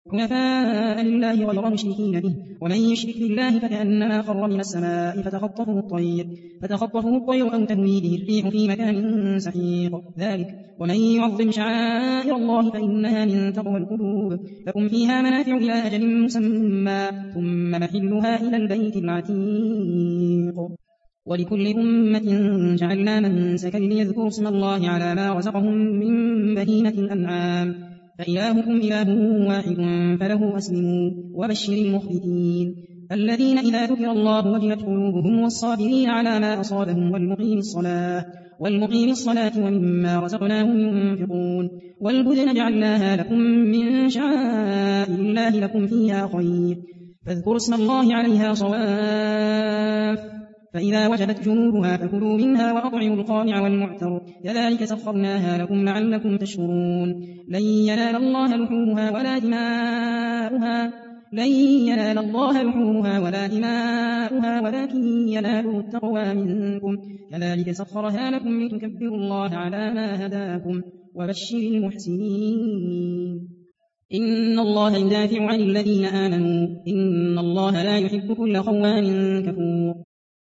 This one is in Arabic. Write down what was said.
حنفاء لله غير مشركين به ومن يشرك بالله فكأنما خر من السماء فتخطفه الطير أو تهوي به الريح في مكان سحيق ذلك ومن يعظم شعائر الله فإنها من تقوى القلوب لكم فيها منافع إلى أجل مسمى ثم محلها إلى البيت العتيق ولكل أمة جعلنا منسكا ليذكروا اسم الله على ما رزقهم من بهيمة الأنعام فإلهكم إله واحد فله أسلموا وبشر المخبتين الذين إذا ذكر الله وجلت قلوبهم والصابرين على ما أصابهم والمقيم الصلاة ومما رزقناهم ينفقون والبدن جعلناها لكم من شعائر الله لكم فيها خير فاذكروا اسم الله عليها صواف فإذا وجدت جنوبها فكلوا منها وأطعموا القانع والمعتر كذلك سخرناها لكم لعلكم تشكرون لن ينال الله لحومها ولا دماؤها ولكن يناله التقوى منكم كذلك سخرها لكم لتكبروا الله على ما هداكم وبشر المحسنين إن الله يدافع عن الذين آمنوا إن الله لا يحب كل خوان كفور